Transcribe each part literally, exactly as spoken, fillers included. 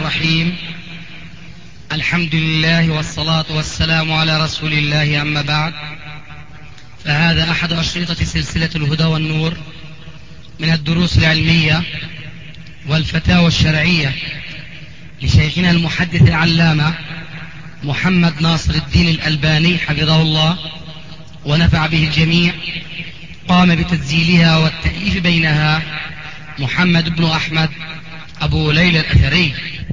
الرحيم. الحمد لله والصلاة والسلام على رسول الله، أما بعد، فهذا أحد أشرطة سلسلة الهدى والنور من الدروس العلمية والفتاوى الشرعية لشيخنا المحدث العلامة محمد ناصر الدين الألباني حفظه الله ونفع به الجميع. قام بتسجيلها والتأليف بينها محمد بن أحمد أبو ليلى الأثري.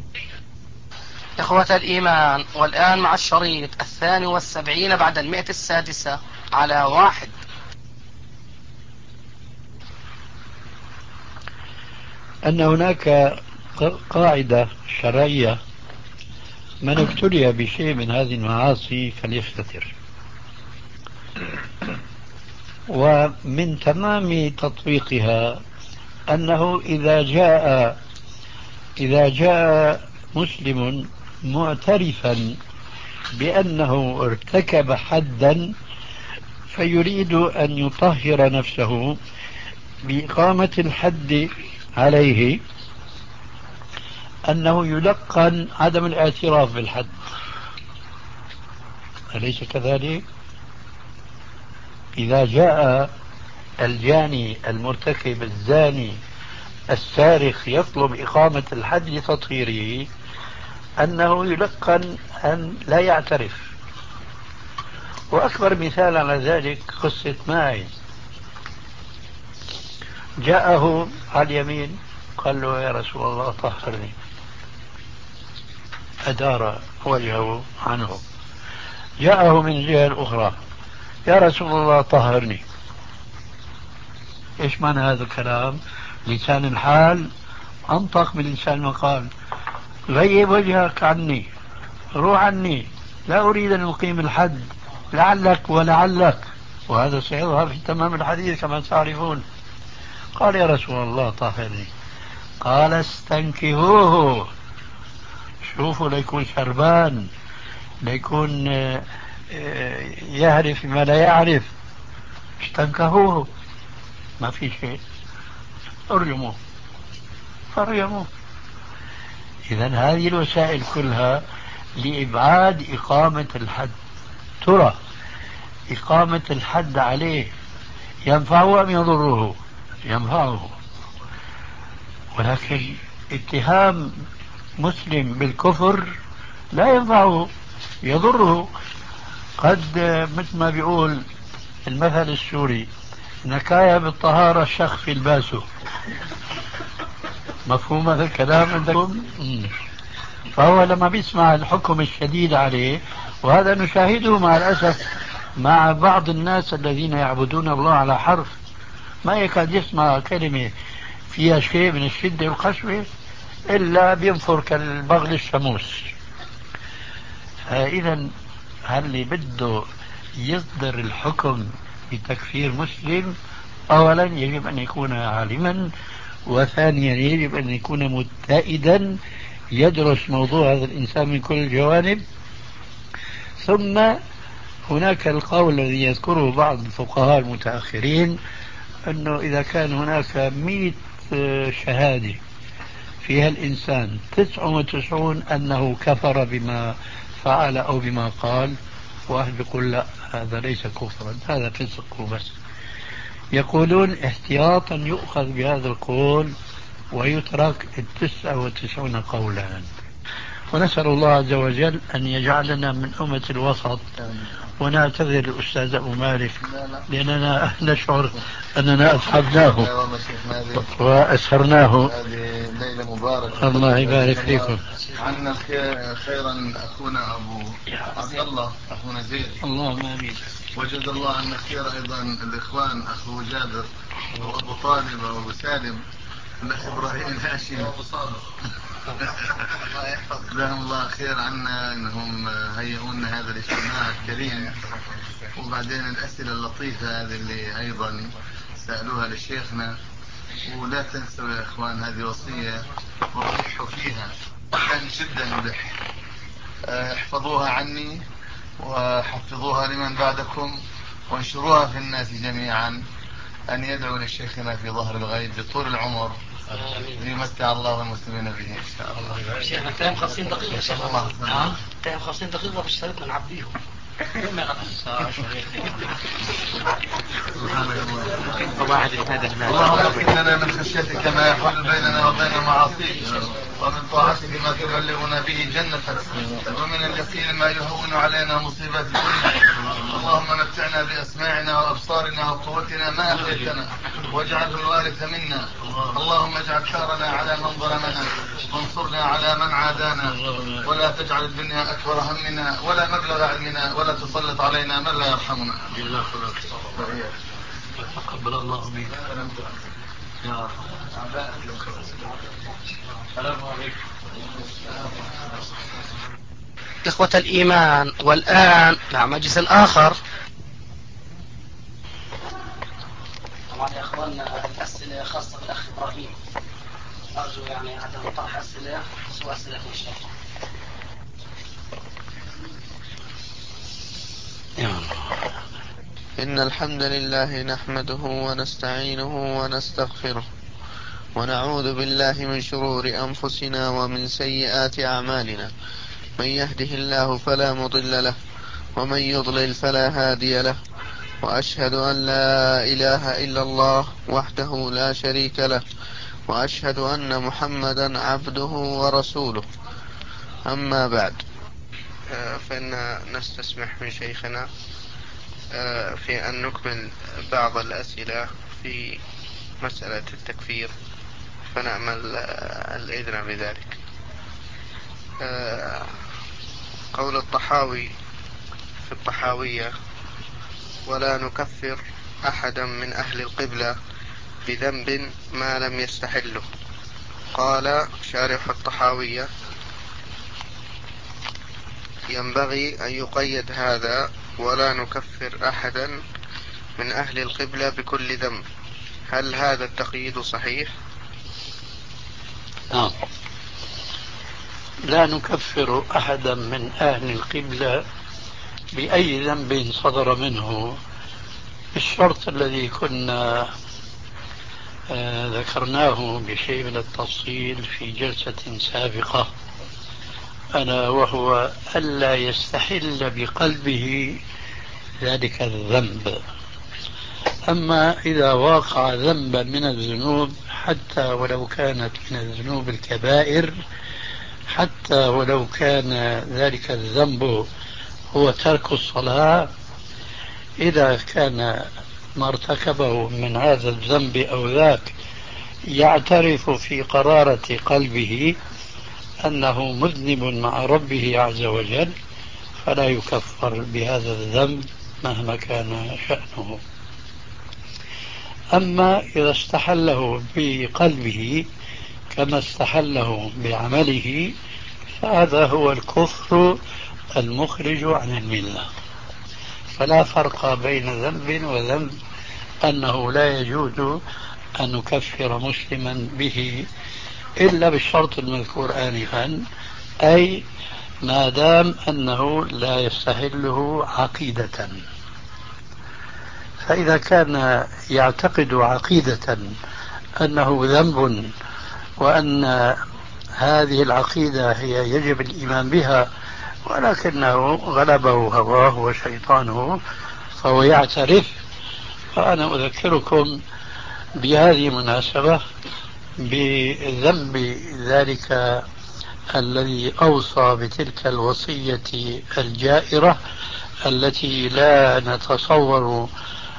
إخوة الإيمان، والآن مع الشريط الثاني والسبعين بعد المئة السادسة على واحد. أن هناك قاعدة شرعية: من ابتلي بشيء من هذه المعاصي فليستتر. ومن تمام تطبيقها أنه إذا جاء إذا جاء مسلم معترفا بأنه ارتكب حدا فيريد أن يطهر نفسه بإقامة الحد عليه، أنه يلقن عدم الاعتراف بالحد. أليس كذلك؟ إذا جاء الجاني المرتكب الزاني السارق يطلب إقامة الحد لتطهيره، أنه يلقن أن لا يعترف. وأكبر مثال على ذلك قصة ماعز. جاءه على اليمين قال له: يا رسول الله طهرني. أدار وجهه عنه. جاءه من الجهة الأخرى: يا رسول الله طهرني. إيش معنى هذا الكلام؟ لسان الحال أنطق من لسان المقال. غيب وجهك عني، روح عني، لا أريد أن أقيم الحد، لعلك ولعلك. وهذا سيظهر في تمام الحديث كما تعرفون. قال: يا رسول الله طهرني. قال: استنكهوه. شوفوا، ليكون شربان، ليكون يعرف ما لا يعرف. استنكهوه، ما في شيء، ارجموه فرجموه. إذن هذه الوسائل كلها لإبعاد إقامة الحد. ترى إقامة الحد عليه ينفعه أم يضره؟ ينفعه. ولكن اتهام مسلم بالكفر لا ينفعه، يضره. قد مثل ما بيقول المثل السوري: نكاية بالطهارة الشخ في الباسو. مفهوم هذا الكلام عندكم؟ فهو لما بيسمع الحكم الشديد عليه، وهذا نشاهده مع الأسف مع بعض الناس الذين يعبدون الله على حرف، ما يكاد يسمع كلمة فيها شيء من الشدة والقسوة إلا بينفر كالبغل الشموس. فإذا هل اللي بده يصدر الحكم بتكفير مسلم أولا يجب أن يكون عالما، وثانيا يجب أن يكون متائدا يدرس موضوع هذا الإنسان من كل الجوانب. ثم هناك القول الذي يذكره بعض الفقهاء المتأخرين أنه إذا كان هناك مئة شهادة فيها الإنسان تسع وتسعون أنه كفر بما فعل أو بما قال، واحد يقول لا هذا ليس كفرا، هذا فسق بس، يقولون احتياطا يؤخذ بهذا القول ويترك التسعة وتسعون قولا. ونسأل الله عز وجل أن يجعلنا من أمة الوسط. ونعتذر الأستاذ أبو مالك لأننا نشعر أننا أصحبناه وأسهرناه. هذه ليلة مباركة، الله يبارك فيكم. عنا خيرا أخونا أبو عبد الله أخونا زيد، اللهم آمين. وجزا الله عنا خير أيضا الإخوان أخو جابر وأبو طالب وأبو سالم الأخ إبراهيم الهاشم جزاهم الله خير عنا أنهم هيئونا هذا الاجتماع الكريم. وبعدين الأسئلة اللطيفة هذه اللي أيضا سألوها لشيخنا. ولا تنسوا يا إخوان، هذه وصية وضحوا فيها، كان جدا ملح. احفظوها عني وحفظوها لمن بعدكم وانشروها في الناس جميعا، أن يدعوا لشيخنا في ظهر الغيب بطول العمر يمتع الله المسلمين به إن شاء الله. شيخنا تايم خمسين دقيقة يا شيخ. نعم تايم خمسين دقيقة في اشتريتنا نعبيهم. اللهم اغفر لنا من خشيتك ما يحول بيننا وبين معاصيك، ومن طاعتك ما تبلغنا به جنتك، ومن اليقين ما يهون علينا مصيبات الدنيا. اللهم متعنا بأسماعنا وأبصارنا وقوتنا ما أحييتنا، واجعله الوارث منا. اللهم اجعل ثارنا على من ظلمنا، وانصرنا على من عادانا، ولا تجعل الدنيا أكبر همنا ولا مبلغ علمنا، ولا تسلط علينا من لا يرحمنا. تقبل الله منك. يا السلام عليكم. إخوة الإيمان، والآن مع مجلس آخر. طبعا يا أخواننا الأسئلة خاصة بالأخ إبراهيم، أرجو يعني عدم طرح أسئلة سوى أسئلة إن شاء الله. إن الحمد لله نحمده ونستعينه ونستغفره، ونعوذ بالله من شرور أنفسنا ومن سيئات أعمالنا. من يهده الله فلا مضل له، ومن يضلل فلا هادي له. وأشهد أن لا إله إلا الله وحده لا شريك له، وأشهد أن محمدا عبده ورسوله. أما بعد، فإن نستسمح من شيخنا في أن نكمل بعض الأسئلة في مسألة التكفير، فنأمل الإذن بذلك. قول الطحاوي في الطحاوية: ولا نكفر أحدا من أهل القبلة بذنب ما لم يستحله. قال شارح الطحاوية: ينبغي أن يقيد هذا: ولا نكفر أحدا من أهل القبلة بكل ذنب. هل هذا التقييد صحيح؟ نعم، لا نكفر أحدا من أهل القبلة بأي ذنب صدر منه، الشرط الذي كنا آه ذكرناه بشيء من التفصيل في جلسة سابقة، ألا وهو ألا يستحل بقلبه ذلك الذنب. أما إذا واقع ذنبا من الذنوب، حتى ولو كانت من الذنوب الكبائر، حتى ولو كان ذلك الذنب هو ترك الصلاة، إذا كان ما ارتكبه من هذا الذنب أو ذاك يعترف في قرارة قلبه أنه مذنب مع ربه عز وجل، فلا يكفر بهذا الذنب مهما كان شأنه. أما إذا استحله بقلبه كما استحله بعمله، فهذا هو الكفر المخرج عن الملة. فلا فرق بين ذنب وذنب، أنه لا يجوز أن نكفر مسلما به إلا بالشرط المذكور آنفا، أي ما دام أنه لا يستحله عقيدة. فإذا كان يعتقد عقيدة أنه ذنب، وأن هذه العقيدة هي يجب الإيمان بها، ولكنه غلبه هواه وشيطانه فهو يعترف، فأنا أذكركم بهذه المناسبة بذنب ذلك الذي أوصى بتلك الوصية الجائرة التي لا نتصور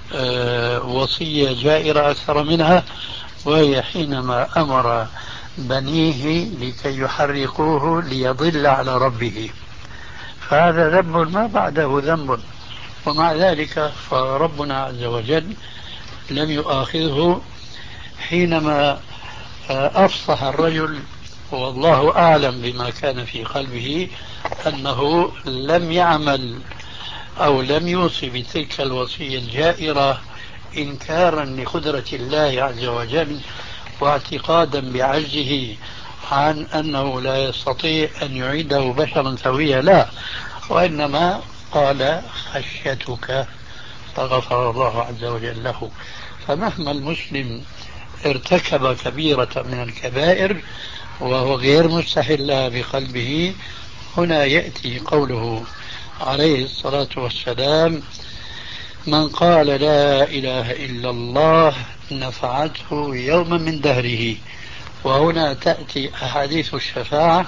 وصية جائرة أكثر منها، وهي حينما أمر بنيه لكي يحرقوه ليضل على ربه. فهذا ذنب ما بعده ذنب، ومع ذلك فربنا عز وجل لم يؤاخذه حينما أفصح الرجل، والله أعلم بما كان في قلبه، أنه لم يعمل أو لم يوصي بتلك الوصية الجائرة إنكارا لقدرة الله عز وجل، واعتقادا بعجزه عن أنه لا يستطيع أن يعيده بشرا سويا، لا، وإنما قال خشيتك فغفر الله عز وجل له. فمهما المسلم ارتكب كبيرة من الكبائر وهو غير مستحل لها بقلبه، هنا يأتي قوله عليه الصلاة والسلام: من قال لا إله إلا الله نفعته يوما من دهره. وهنا تأتي أحاديث الشفاعة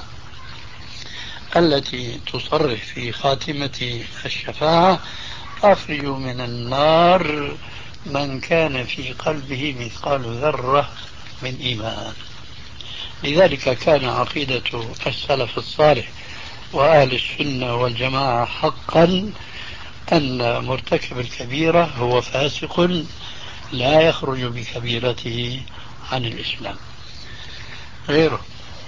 التي تصرح في خاتمة الشفاعة: أخرجوا من النار من كان في قلبه مثقال ذرة من إيمان. لذلك كان عقيدة السلف الصالح وأهل السنة والجماعة حقا أن مرتكب الكبيرة هو فاسق لا يخرج بكبيرته عن الإسلام. غيره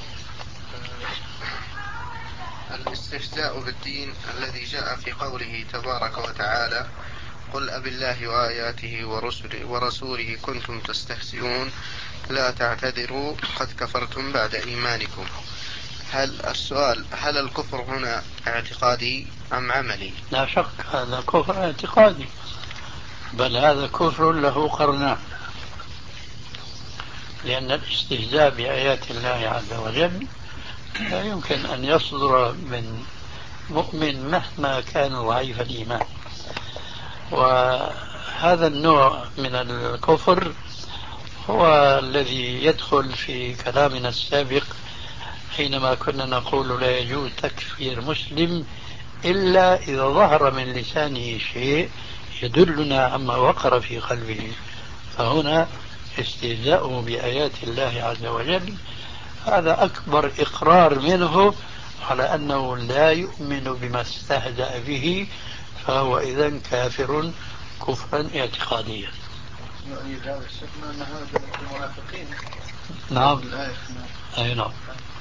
الاستهزاء بالدين الذي جاء في قوله تبارك وتعالى: قل أب الله وآياته ورسله, ورسوله كنتم تستهزئون لا تعتذروا قد كفرتم بعد إيمانكم. هل السؤال هل الكفر هنا اعتقادي أم عملي؟ لا شك هذا كفر اعتقادي، بل هذا كفر له قرنان، لأن الاستهزاء بآيات الله عز وجل لا يمكن أن يصدر من مؤمن مهما كان ضعيف الإيمان. وهذا النوع من الكفر هو الذي يدخل في كلامنا السابق حينما كنا نقول لا يجوز تكفير مسلم إلا إذا ظهر من لسانه شيء يدلنا عما وقر في قلبه. فهنا استهزاؤه بآيات الله عز وجل هذا أكبر إقرار منه على أنه لا يؤمن بما استهزأ به، فهو إذن كافر كفرا اعتقاديا. يؤيد هذا الشكل أن هذا المنافقين. نعم. أي نعم.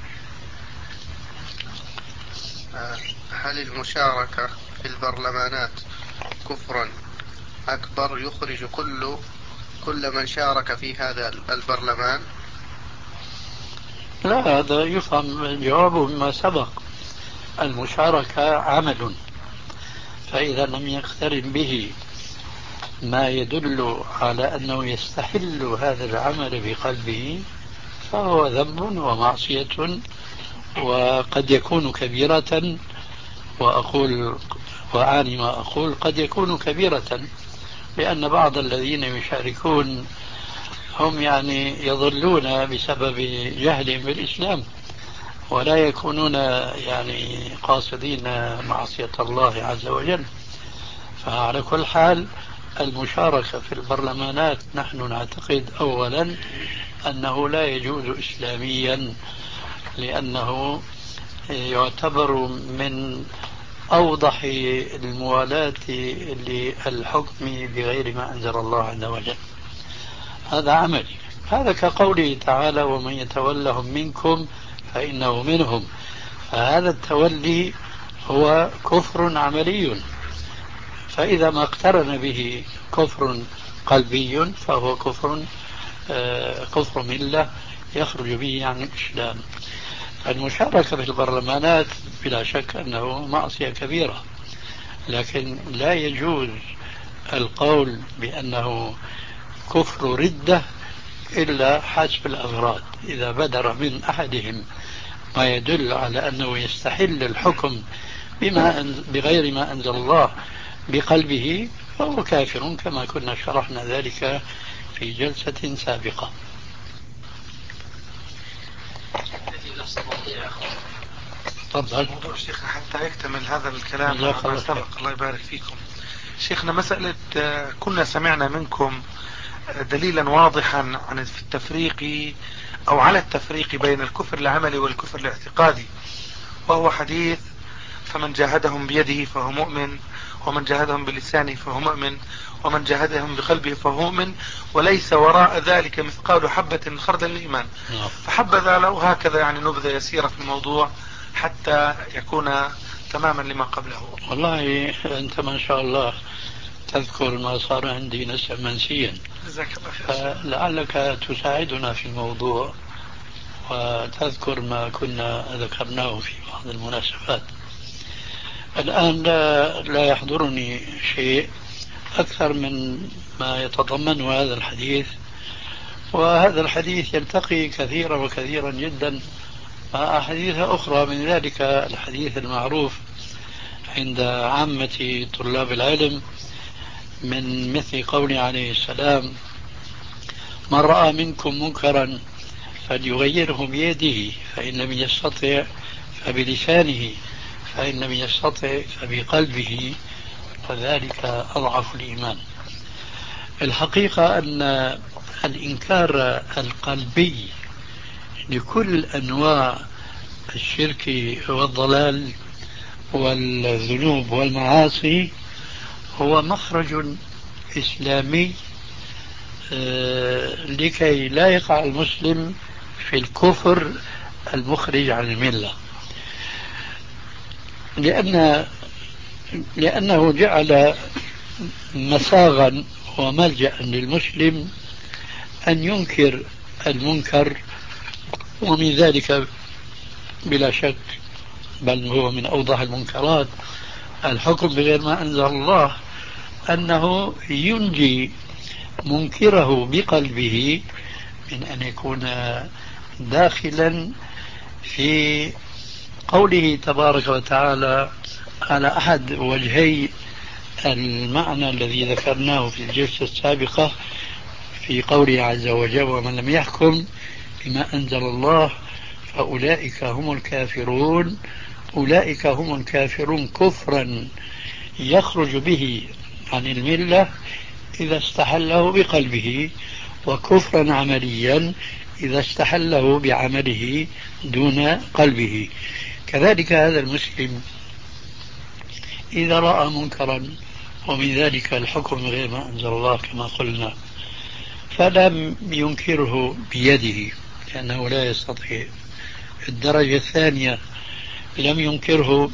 هل المشاركة في البرلمانات كفر أكبر يخرج كل كل من شارك في هذا البرلمان؟ لا، هذا يفهم الجواب مما سبق. المشاركة عمل، فإذا لم يقترن به ما يدل على أنه يستحل هذا العمل بقلبه فهو ذنب ومعصية، وقد يكون كبيرة. وأقول وأعني ما أقول قد يكون كبيرة، لأن بعض الذين يشاركون هم يعني يضلون بسبب جهلهم بالإسلام ولا يكونون يعني قاصدين معصية الله عز وجل. فعلى كل حال المشاركة في البرلمانات نحن نعتقد أولا أنه لا يجوز إسلاميا، لأنه يعتبر من أوضح الموالاة للحكم بغير ما أنزل الله عز وجل. هذا عملي، هذا كقوله تعالى: ومن يتولهم منكم فإنه منهم. فهذا التولي هو كفر عملي، فإذا ما اقترن به كفر قلبي فهو كفر آه كفر ملة يخرج به عن الإسلام. المشاركة في البرلمانات بلا شك أنه معصية كبيرة، لكن لا يجوز القول بأنه كفر ردة إلا حسب الأغراض. إذا بدر من أحدهم ما يدل على أنه يستحل الحكم بما بغير ما أنزل الله بقلبه فهو كافر، كما كنا شرحنا ذلك في جلسة سابقة. تفضل شيخنا حتى يكتمل هذا الكلام ما سبق. الله يبارك فيكم شيخنا. مسألة كنا سمعنا منكم دليلا واضحا عن التفريق أو على التفريق بين الكفر العملي والكفر الاعتقادي، وهو حديث: فمن جاهدهم بيده فهو مؤمن، ومن جاهدهم بلسانه فهو مؤمن، ومن جاهدهم بقلبه فهو مؤمن، وليس وراء ذلك مثقال حبة من خردل الإيمان. فحبذا لو هكذا يعني نبذة يسيرة في الموضوع حتى يكون تماما لما قبله. والله أنت ما شاء الله تذكر ما صار عندي نسأ منسيا، فلعلك تساعدنا في الموضوع وتذكر ما كنا ذكرناه في بعض المناسبات. الآن لا, لا يحضرني شيء أكثر من ما يتضمن هذا الحديث، وهذا الحديث يلتقي كثيرا وكثيرا جدا مع أحاديث أخرى، من ذلك الحديث المعروف عند عامة طلاب العلم من مثل قوله عليه السلام: من رأى منكم منكرا فليغيره بيده، فإن لم يستطع فبلسانه، فإن لم يستطع فبقلبه، وذلك أضعف الإيمان. الحقيقة أن الإنكار القلبي لكل أنواع الشرك والضلال والذنوب والمعاصي هو مخرج إسلامي لكي لا يقع المسلم في الكفر المخرج عن الملة، لأن لأنه جعل مساغا وملجأ للمسلم أن ينكر المنكر، ومن ذلك بلا شك بل هو من أوضح المنكرات الحكم بغير ما أنزل الله، أنه ينجي منكره بقلبه من أن يكون داخلا في قوله تبارك وتعالى على أحد وجهي المعنى الذي ذكرناه في الجلسة السابقة في قوله عز وجل: ومن لم يحكم بما أنزل الله فأولئك هم الكافرون. أولئك هم الكافرون كفرا يخرج به عن الملة إذا استحله بقلبه، وكفرا عمليا إذا استحله بعمله دون قلبه. كذلك هذا المسلم إذا رأى منكرا، ومن ذلك الحكم غير ما أنزل الله كما قلنا، فلم ينكره بيده لأنه لا يستطيع. الدرجة الثانية لم ينكره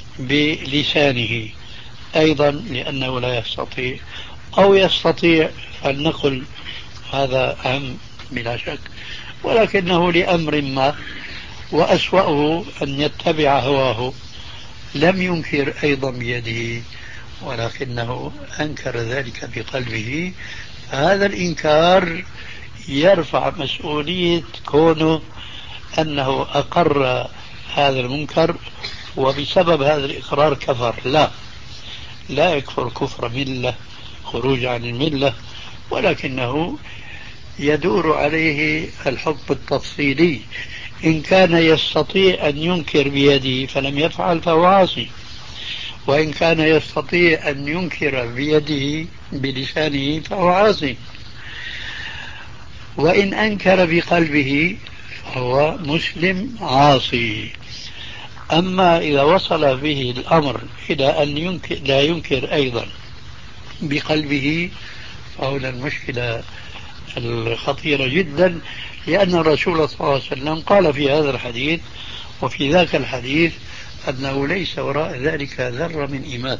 بلسانه أيضا لأنه لا يستطيع، أو يستطيع فلنقل هذا أهم بلا شك، ولكنه لأمر ما وأسوأه أن يتبع هواه لم ينكر أيضا بيده ولكنه أنكر ذلك بقلبه. هذا الإنكار يرفع مسؤولية كونه أنه أقر هذا المنكر وبسبب هذا الإقرار كفر. لا لا يكفر كفر ملة خروج عن الملة، ولكنه يدور عليه الحكم التفصيلي. إن كان يستطيع أن ينكر بيده فلم يفعل فهو عاصي، وإن كان يستطيع أن ينكر بيده بلسانه فهو عاصي، وإن أنكر بقلبه فهو مسلم عاصي. أما إذا وصل به الأمر إلى أن ينكر لا ينكر أيضا بقلبه فهنا المشكلة الخطيرة جدا، لأن الرسول صلى الله عليه وسلم قال في هذا الحديث وفي ذاك الحديث أنه ليس وراء ذلك ذرة من إيمان.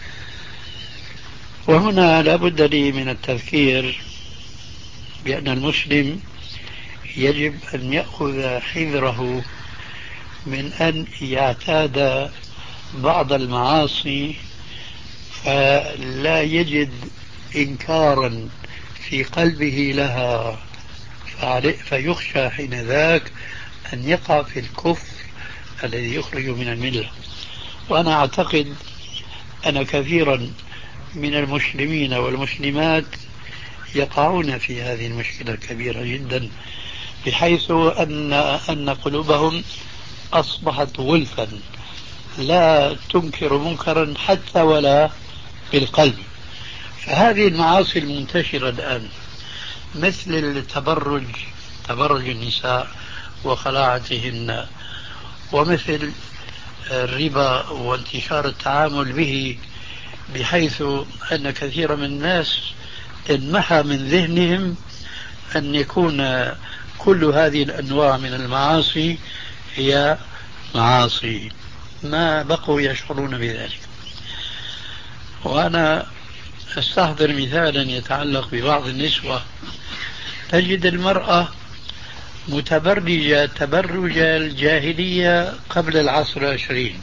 وهنا لا بد لي من التذكير بأن المسلم يجب أن يأخذ حذره من أن يعتاد بعض المعاصي فلا يجد إنكارا في قلبه لها، فيخشى حين ذاك أن يقع في الكفر الذي يخرج من الملة. وأنا أعتقد أن كثيرا من المسلمين والمسلمات يقعون في هذه المشكلة الكبيرة جدا، بحيث أن أن قلوبهم أصبحت غلفا لا تنكر منكرا حتى ولا بالقلب. فهذه المعاصي المنتشرة الآن مثل التبرج، تبرج النساء وخلاعتهن، ومثل الربا وانتشار التعامل به، بحيث أن كثير من الناس انمحى من ذهنهم أن يكون كل هذه الأنواع من المعاصي هي معاصي، ما بقوا يشعرون بذلك. وأنا أستحضر مثالا يتعلق ببعض النسوة، تجد المرأة متبرجة تبرج الجاهلية قبل العصر العشرين،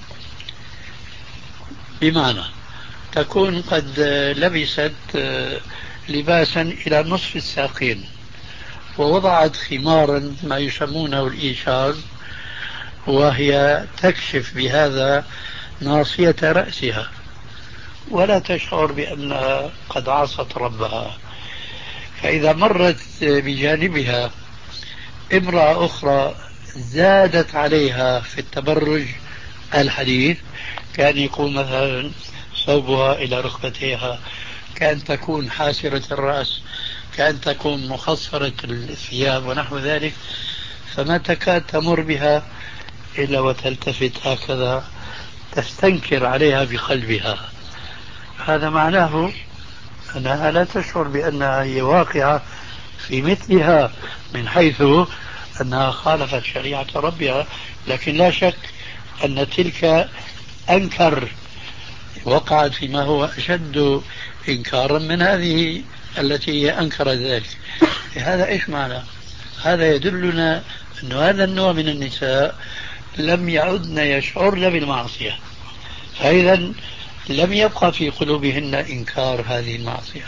بمعنى تكون قد لبست لباسا إلى نصف الساقين ووضعت خمارا ما يسمونه الإيشاز، وهي تكشف بهذا ناصية رأسها ولا تشعر بأنها قد عصت ربها. فإذا مرت بجانبها امرأة أخرى زادت عليها في التبرج الحديث، كان يكون مثلا ثوبها إلى ركبتيها، كأن تكون حاسرة الرأس، كأن تكون مخصرة الثياب ونحو ذلك، فما تكاد تمر بها إلا وتلتفت هكذا تستنكر عليها بقلبها. هذا معناه أنها لا تشعر بأنها هي واقعة في مثلها، من حيث أنها خالفت شريعة ربها، لكن لا شك أن تلك أنكر، وقعت فيما هو أشد إنكارا من هذه التي هي أنكرت ذلك. هذا إيش معنى؟ هذا يدلنا أن هذا النوع من النساء لم يعدن يشعرن بالمعصية، فإذا لم يبقى في قلوبهن إنكار هذه المعصية.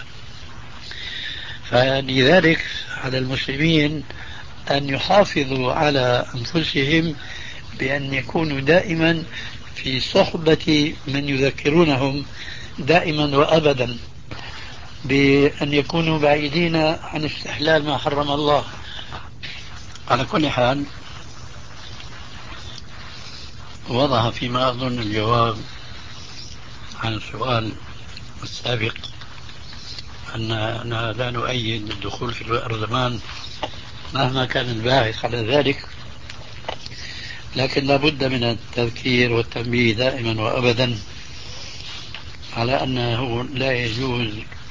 فلذلك على المسلمين أن يحافظوا على أنفسهم بأن يكونوا دائما في صحبة من يذكرونهم دائما وأبدا بأن يكونوا بعيدين عن استحلال ما حرم الله. على كل حال، وضع فيما أظن الجواب عن السؤال السابق أننا لا نؤيد الدخول في البرلمان مهما كان الباعث على ذلك، لكن لابد من التذكير والتنبيه دائما وأبدا على أنه لا يجوز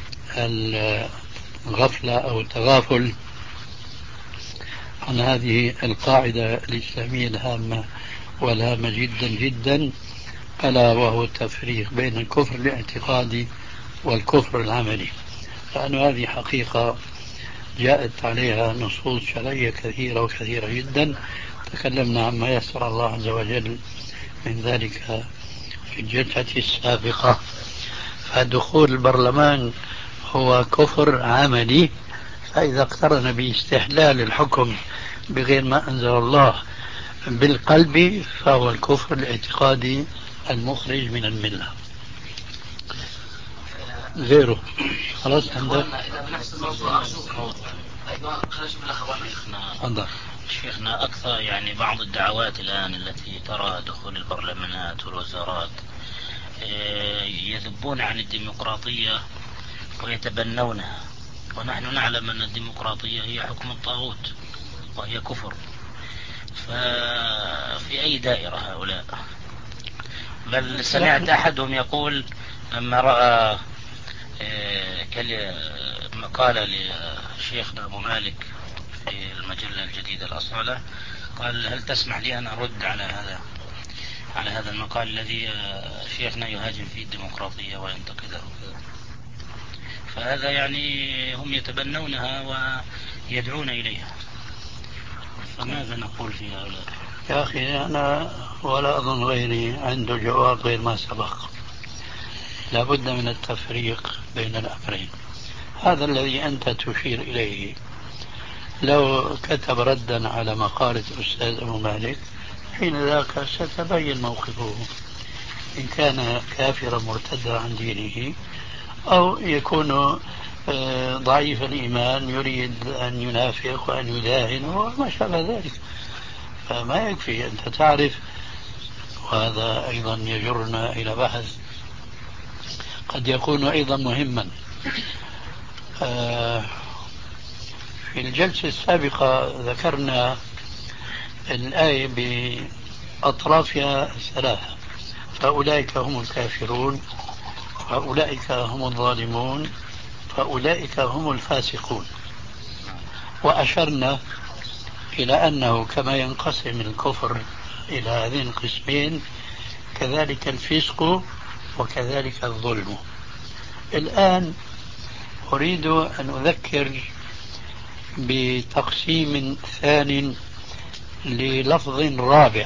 الغفلة أو التغافل عن هذه القاعدة الإسلامية الهامة والهامة جدا جدا، ألا وهو التفريق بين الكفر الاعتقادي والكفر العملي، لأن هذه حقيقة جاءت عليها نصوص شرعية كثيرة وكثيرة جدا، تكلمنا عما يسر الله عز وجل من ذلك في الجلسة السابقة. فدخول البرلمان هو كفر عملي، فإذا اقترن باستحلال الحكم بغير ما أنزل الله بالقلب فهو الكفر الاعتقادي المخرج من الملة. غيره خلاص عندك. بنفس الموضوع أيضا خلينا بالأخبار. عندك شيخنا أكثر يعني بعض الدعوات الآن التي ترى دخول البرلمانات والوزارات يذبون عن الديمقراطية ويتبنونها، ونحن نعلم أن الديمقراطية هي حكم الطاغوت وهي كفر. ففي أي دائرة هؤلاء؟ بل سمعت أحدهم يقول لما رأى مقالة لشيخنا أبو مالك في المجلة الجديدة الأصالة، قال هل تسمح لي أن أرد على هذا على هذا المقال الذي شيخنا يهاجم فيه الديمقراطية وينتقدها. فهذا يعني هم يتبنونها ويدعون إليها، فماذا نقول في هؤلاء؟ يا أخي أنا ولا أظن غيري عنده جواب غير ما سبق. لابد من التفريق بين الأمرين. هذا الذي أنت تشير إليه لو كتب ردا على مقالة الأستاذ أبو مالك حين ذاك ستبين موقفه، إن كان كافرا مرتدا عن دينه أو يكون ضعيف الإيمان يريد أن ينافق وأن يداهن وما شابه ذلك. فما يكفي أنت تعرف، وهذا أيضا يجرنا إلى بحث قد يكون أيضا مهما. في الجلسة السابقة ذكرنا الآية بأطرافها ثلاثة: فأولئك هم الكافرون، فأولئك هم الظالمون، فأولئك هم الفاسقون. وأشرنا إلى أنه كما ينقسم الكفر إلى هذين القسمين كذلك الفسق وكذلك الظلم. الآن أريد أن أذكر بتقسيم ثان للفظ رابع،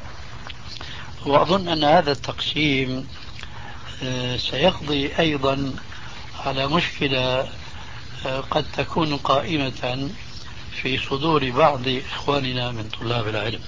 وأظن أن هذا التقسيم سيقضي أيضا على مشكلة قد تكون قائمة في صدور بعض إخواننا من طلاب العلم.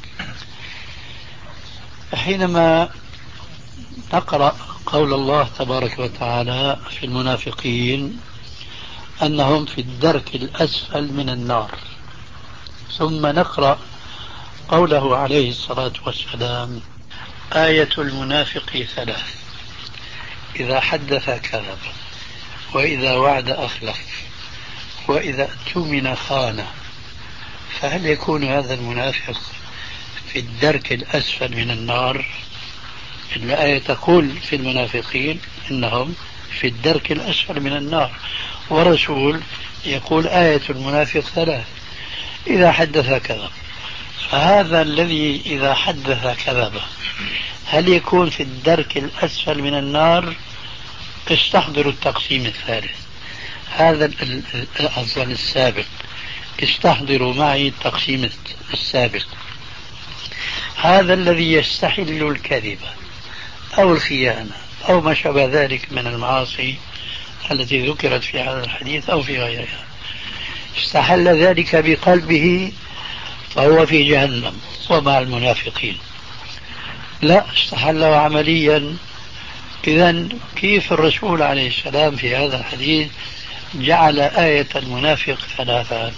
حينما نقرأ قول الله تبارك وتعالى في المنافقين أنهم في الدرك الأسفل من النار، ثم نقرأ قوله عليه الصلاة والسلام آية المنافق ثلاث: إذا حدث كذب، وإذا وعد أخلف، وإذا اؤتمن خان. فهل يكون هذا المنافق في الدرك الأسفل من النار؟ الآية تقول في المنافقين إنهم في الدرك الأسفل من النار، ورسول يقول آية المنافق ثلاث: إذا حدث كذب. فهذا الذي إذا حدث كذب هل يكون في الدرك الأسفل من النار؟ استحضروا التقسيم الثالث، هذا الأفضل السابق، استحضروا معي التقسيم السابق. هذا الذي يستحل الكذب أو الخيانة أو ما شابه ذلك من المعاصي التي ذكرت في هذا الحديث أو في غيرها، استحل ذلك بقلبه فهو في جهنم ومع المنافقين. لا، استحله عمليا. إذن كيف الرسول عليه السلام في هذا الحديث جعل آية المنافق ثلاثا؟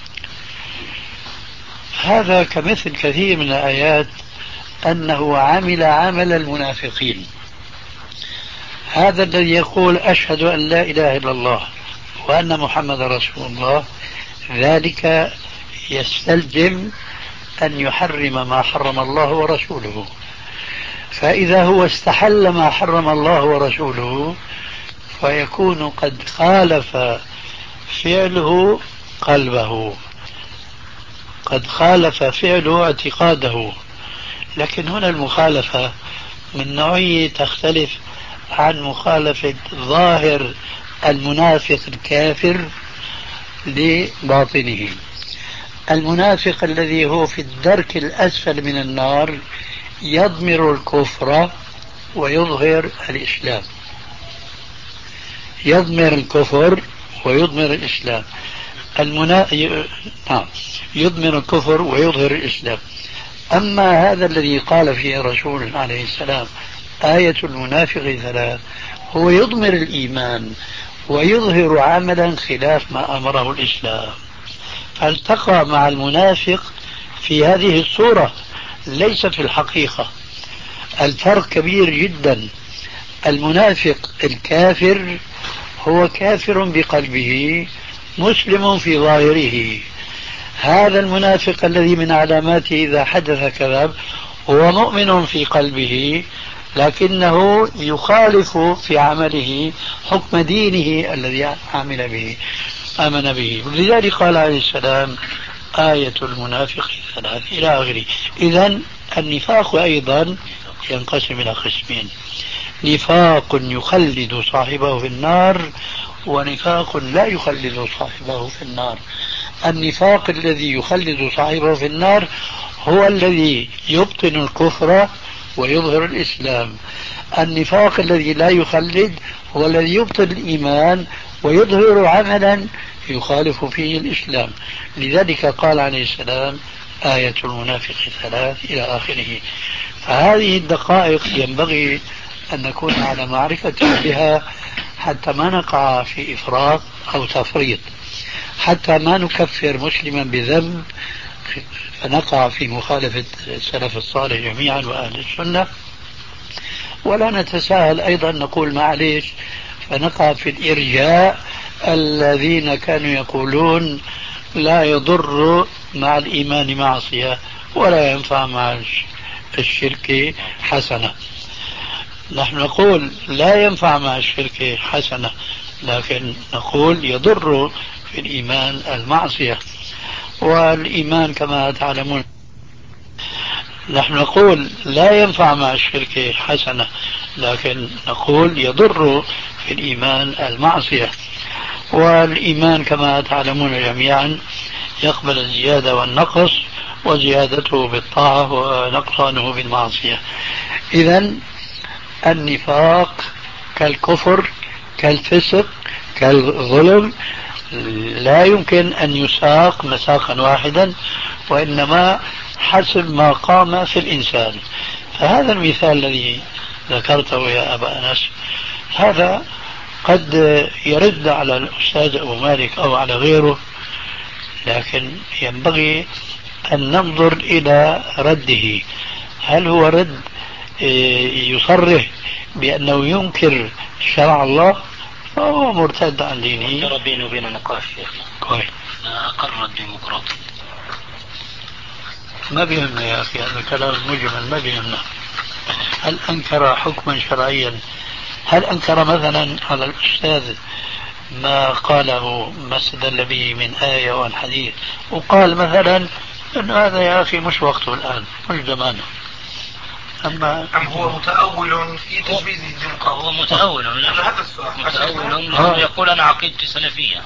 هذا كمثل كثير من الآيات أنه عمل عمل المنافقين. هذا الذي يقول أشهد أن لا إله إلا الله وأن محمد رسول الله، ذلك يستلزم أن يحرم ما حرم الله ورسوله. فإذا هو استحل ما حرم الله ورسوله فيكون قد خالف فعله قلبه، قد خالف فعله اعتقاده. لكن هنا المخالفة من نوعية تختلف عن مخالفة ظاهر المنافق الكافر لباطنه. المنافق الذي هو في الدرك الأسفل من النار يضمر الكفر ويظهر الإسلام، يضمر الكفر ويضمر الإسلام. المنا... ي... نعم يضمر الكفر ويظهر الإسلام. أما هذا الذي قال فيه الرسول عليه السلام آية المنافق ثلاث، هو يضمر الإيمان ويظهر عملا خلاف ما أمره الإسلام، فالتقى مع المنافق في هذه الصورة ليس في الحقيقة. الفرق كبير جدا. المنافق الكافر هو كافر بقلبه مسلم في ظاهره. هذا المنافق الذي من علاماته إذا حدث كذب هو مؤمن في قلبه لكنه يخالف في عمله حكم دينه الذي عمل به آمن به. لذلك قال عليه السلام آية المنافق ثلاث إلى آخره. إذن النفاق أيضا ينقسم إلى قسمين: نفاق يخلد صاحبه في النار، ونفاق لا يخلد صاحبه في النار. النفاق الذي يخلد صاحبه في النار هو الذي يبطن الكفر ويظهر الإسلام. النفاق الذي لا يخلد هو الذي يبطن الإيمان ويظهر عملا يخالف فيه الإسلام. لذلك قال عليه السلام آية المنافق ثلاث إلى آخره. فهذه الدقائق ينبغي أن نكون على معرفة بها حتى ما نقع في إفراط أو تفريط، حتى ما نكفر مسلما بذنب فنقع في مخالفة السلف الصالح جميعا وأهل السنة، ولا نتساهل أيضا نقول معليش فنقع في الإرجاء الذين كانوا يقولون لا يضر مع الإيمان معصية ولا ينفع مع الشرك حسنة. نحن نقول لا ينفع مع الشرك حسنة، لكن نقول يضر في الإيمان المعصية، والإيمان كما تعلمون نحن نقول لا ينفع مع الشرك حسنة، لكن نقول يضر في الإيمان المعصية، والإيمان كما تعلمون جميعا يقبل الزيادة والنقص، وزيادته بالطاعة ونقصانه بالمعصية. إذن النفاق كالكفر كالفسق كالظلم لا يمكن أن يساق مساقا واحدا، وإنما حسب ما قام في الإنسان. فهذا المثال الذي ذكرته يا أبا أنس هذا قد يرد على الأستاذ أبو مالك أو على غيره، لكن ينبغي أن ننظر إلى رده. هل هو رد يصرح بأنه ينكر شرع الله فهو مرتد عن دينه؟ ترى بينه وبين نقاش شيخنا. كويس. أقر الديمقراطي. ما بيهمنا يا أخي هذا الكلام المجمل، ما بيهمنا. هل أنكر حكما شرعيا؟ هل أنكر مثلا على الأستاذ ما قاله ما استدل به من آية وعن حديث وقال مثلا أن هذا يا أخي مش وقته الآن مش زمانه؟ أما أم هو متأول في تجويز الديمقراطية؟ هو متأول. هذا السؤال. متأول يقول أنا عقيدتي سلفية.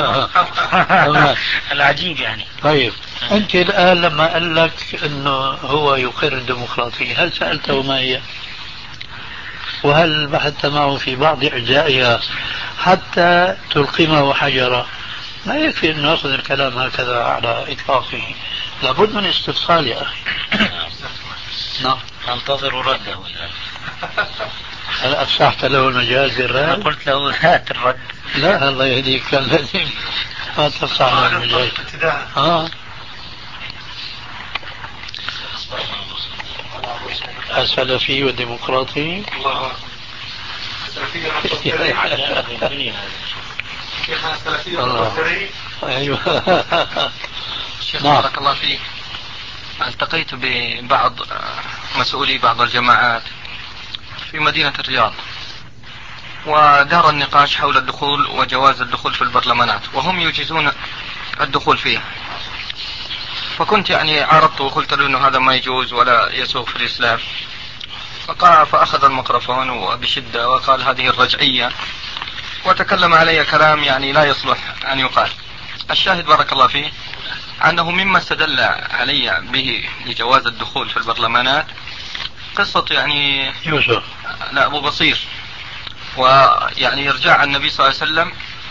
العجيب يعني. طيب أنت الآن لما قال لك أنه هو يقر الديمقراطية هل سألته ما هي؟ وهل بحثت معه في بعض أجزائها حتى تلقمه حجرا؟ ما يكفي أن نأخذ الكلام هكذا على إطلاقه، لابد من استفصال يا أخي. نعم. ننتظر رده. هل أفسحت له المجال بالرد؟ أنا قلت له هات الرد. لا الله يهديك، كان لازم ما تفسح له المجال. آه. السلفي والديمقراطي. الله. أيوه. شيخ بارك الله فيك، التقيت ببعض مسؤولي بعض الجماعات في مدينة الرياض، ودار النقاش حول الدخول وجواز الدخول في البرلمانات، وهم يجيزون الدخول فيها. فكنت يعني عرضت وقلت له انه هذا ما يجوز ولا يسوغ في الإسلام، فقال فأخذ الميكروفون وبشدة وقال هذه الرجعية، وتكلم علي كلام يعني لا يصلح أن يقال. الشاهد بارك الله فيه أنه مما استدل علي به لجواز الدخول في البرلمانات قصة يعني يوسف لا أبو بصير، ويعني إرجاع النبي صلى الله عليه وسلم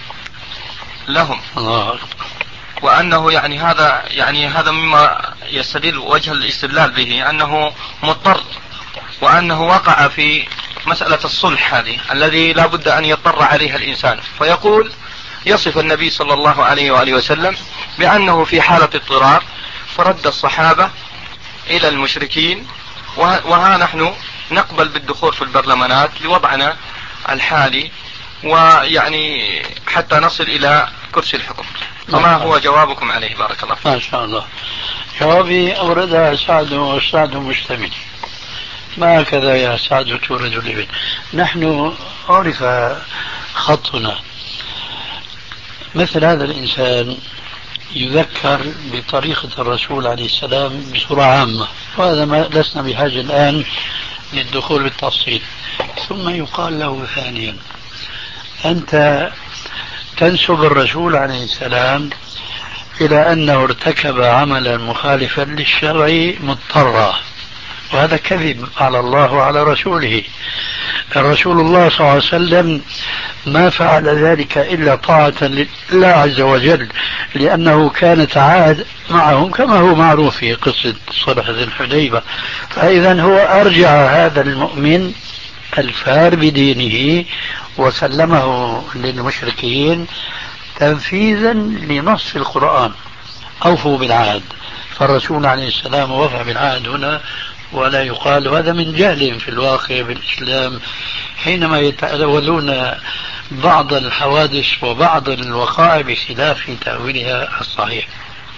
لهم، الله، وأنه يعني هذا يعني هذا مما يستدل وجه الاستدلال به أنه مضطر، وأنه وقع في مسألة الصلح هذه الذي لا بد أن يضطر عليها الإنسان. فيقول يصف النبي صلى الله عليه وآله وسلم بأنه في حالة اضطرار فرد الصحابة إلى المشركين، وها نحن نقبل بالدخول في البرلمانات لوضعنا الحالي، ويعني حتى نصل إلى كرسي الحكم. فما هو جوابكم عليه بارك الله فيك؟ ما شاء الله. جوابي أوردها سعد والسعد مشتمل، ما هكذا يا سعد تورد الإبل. نحن عرف خطنا، مثل هذا الإنسان يذكر بطريقة الرسول عليه السلام بصورة عامة، وهذا ما لسنا بحاجة الآن للدخول بالتفصيل. ثم يقال له ثانيا أنت تنسب الرسول عليه السلام إلى أنه ارتكب عملا مخالفا للشرع مضطرا، وهذا كذب على الله وعلى رسوله. الرسول الله صلى الله عليه وسلم ما فعل ذلك إلا طاعة لله عز وجل، لأنه كان تعاهد معهم كما هو معروف في قصة صلح ذي الحديبة. فإذا هو أرجع هذا المؤمن الفار بدينه وسلمه للمشركين تنفيذا لنص القرآن، أوفوا بالعهد. فالرسول عليه السلام وفى بالعهد هنا، ولا يقال هذا من جهلهم في الواقع بالإسلام حينما يتأولون بعض الحوادث وبعض الوقائع بخلاف تأويلها الصحيح.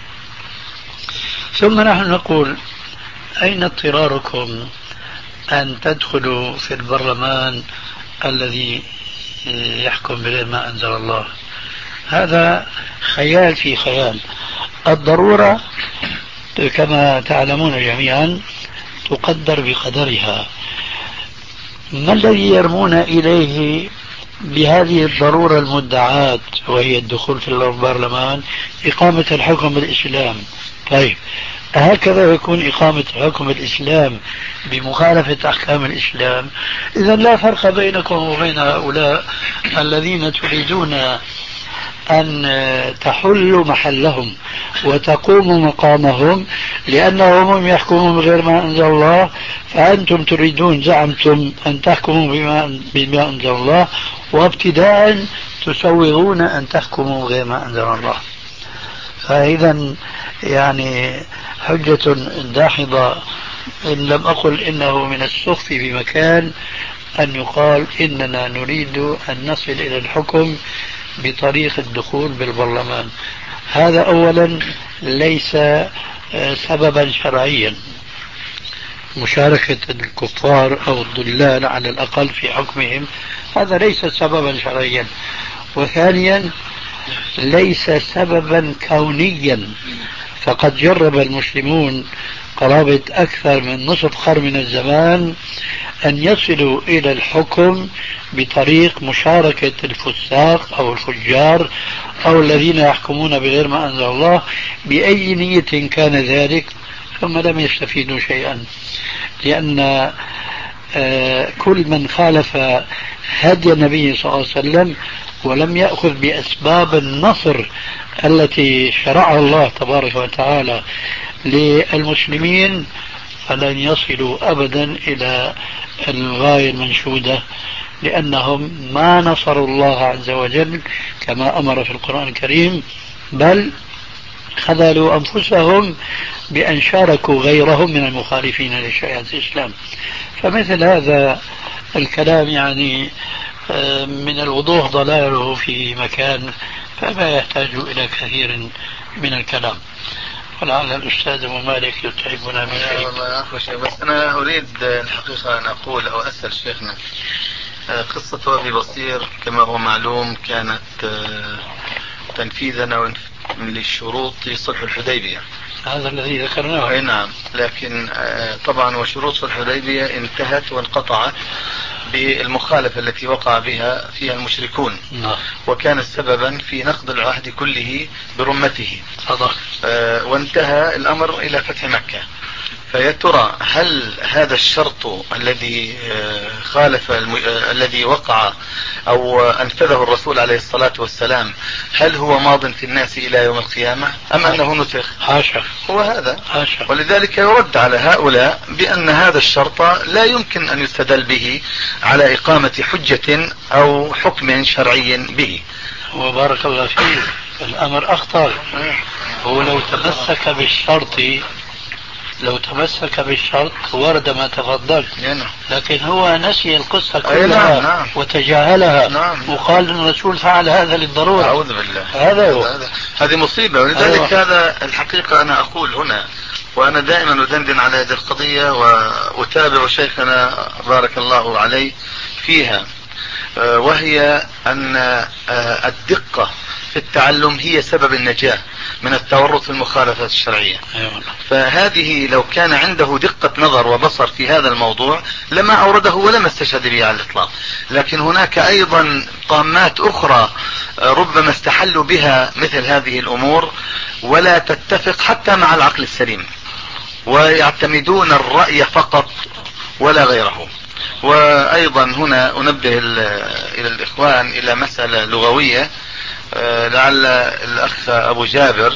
ثم نحن نقول أين اضطراركم أن تدخلوا في البرلمان الذي يحكم بغير ما أنزل الله؟ هذا خيال في خيال. الضرورة كما تعلمون جميعا تقدر بقدرها. ما الذي يرمون إليه بهذه الضرورة المدعاة وهي الدخول في البرلمان؟ إقامة الحكم بالإسلام. طيب هكذا يكون إقامة حكم الإسلام بمخالفة أحكام الإسلام؟ إذا لا فرق بينكم وبين هؤلاء الذين تريدون أن تحلوا محلهم وتقوموا مقامهم، لأنهم هم يحكمون بغير ما أنزل الله، فأنتم تريدون زعمتم أن تحكموا بما, بما أنزل الله، وابتداء تسوغون أن تحكموا بغير ما أنزل الله. فإذا يعني حجة داحضة، إن لم أقل إنه من السخف بمكان أن يقال إننا نريد أن نصل إلى الحكم بطريق الدخول بالبرلمان. هذا أولا ليس سببا شرعيا، مشاركة الكفار أو الضلال على الأقل في حكمهم هذا ليس سببا شرعيا. وثانيا ليس سببا كونيا، فقد جرب المسلمون قرابة أكثر من نصف قرن من الزمان أن يصلوا إلى الحكم بطريق مشاركة الفساق أو الفجار أو الذين يحكمون بغير ما أنزل الله بأي نية كان ذلك، ثم لم يستفيدوا شيئا، لأن كل من خالف هدي النبي صلى الله عليه وسلم ولم يأخذ بأسباب النصر التي شرعها الله تبارك وتعالى للمسلمين فلن يصلوا أبدا إلى الغاية المنشودة، لأنهم ما نصروا الله عز وجل كما أمر في القرآن الكريم، بل خذلوا أنفسهم بأن شاركوا غيرهم من المخالفين لشريعة الإسلام. فمثل هذا الكلام يعني من الوضوح ضلاله في مكان، فما يحتاج إلى كثير من الكلام. ولعل الأستاذ أبو مالك يتعبنا من شيء. والله أخو شيء، بس أنا أريد الحقيقة أن أقول أو أسأل شيخنا، قصة وفي بصير كما هو معلوم كانت تنفيذا للشروط في صلح الحديبية، هذا الذي ذكرناه. أي نعم، لكن طبعا وشروط صلح الحديبية انتهت وانقطعت بالمخالفة التي وقع بها فيها المشركون، وكان سببا في نقض العهد كله برمته، وانتهى الأمر إلى فتح مكة. فيا ترى هل هذا الشرط الذي خالف الذي وقع أو أنفذه الرسول عليه الصلاة والسلام هل هو ماض في الناس إلى يوم القيامة أم أنه نسخ؟ حاشا. هو هذا حاشا. ولذلك يرد على هؤلاء بأن هذا الشرط لا يمكن أن يستدل به على إقامة حجة أو حكم شرعي به. وبارك الله فيك، الأمر أخطر. هو لو تمسك بالشرط لو تمسك بالشرط ورد ما تفضلت، لكن هو نسي القصة كلها نعم. وتجاهلها نعم. وقال أن الرسول فعل هذا للضرورة. أعوذ بالله. هذا هو. هذه مصيبة. ولذلك هذا الحقيقة أنا أقول هنا، وأنا دائما أدندن على هذه القضية وأتابع شيخنا بارك الله عليه فيها، وهي أن الدقة في التعلم هي سبب النجاة من التورط في المخالفات الشرعية. فهذه لو كان عنده دقة نظر وبصر في هذا الموضوع لما أورده ولما استشهد به على الإطلاق. لكن هناك أيضا طامات أخرى ربما استحلوا بها مثل هذه الأمور ولا تتفق حتى مع العقل السليم، ويعتمدون الرأي فقط ولا غيره. وأيضا هنا أنبه إلى الإخوان إلى مسألة لغوية لعل الأخ أبو جابر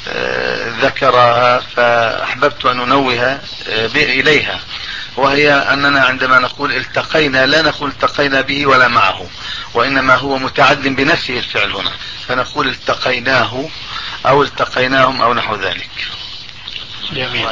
ذكرها فأحببت أن أنوه إليها، وهي أننا عندما نقول التقينا لا نقول التقينا به ولا معه، وإنما هو متعد بنفسه الفعل هنا، فنقول التقيناه أو التقيناهم أو نحو ذلك. جميل.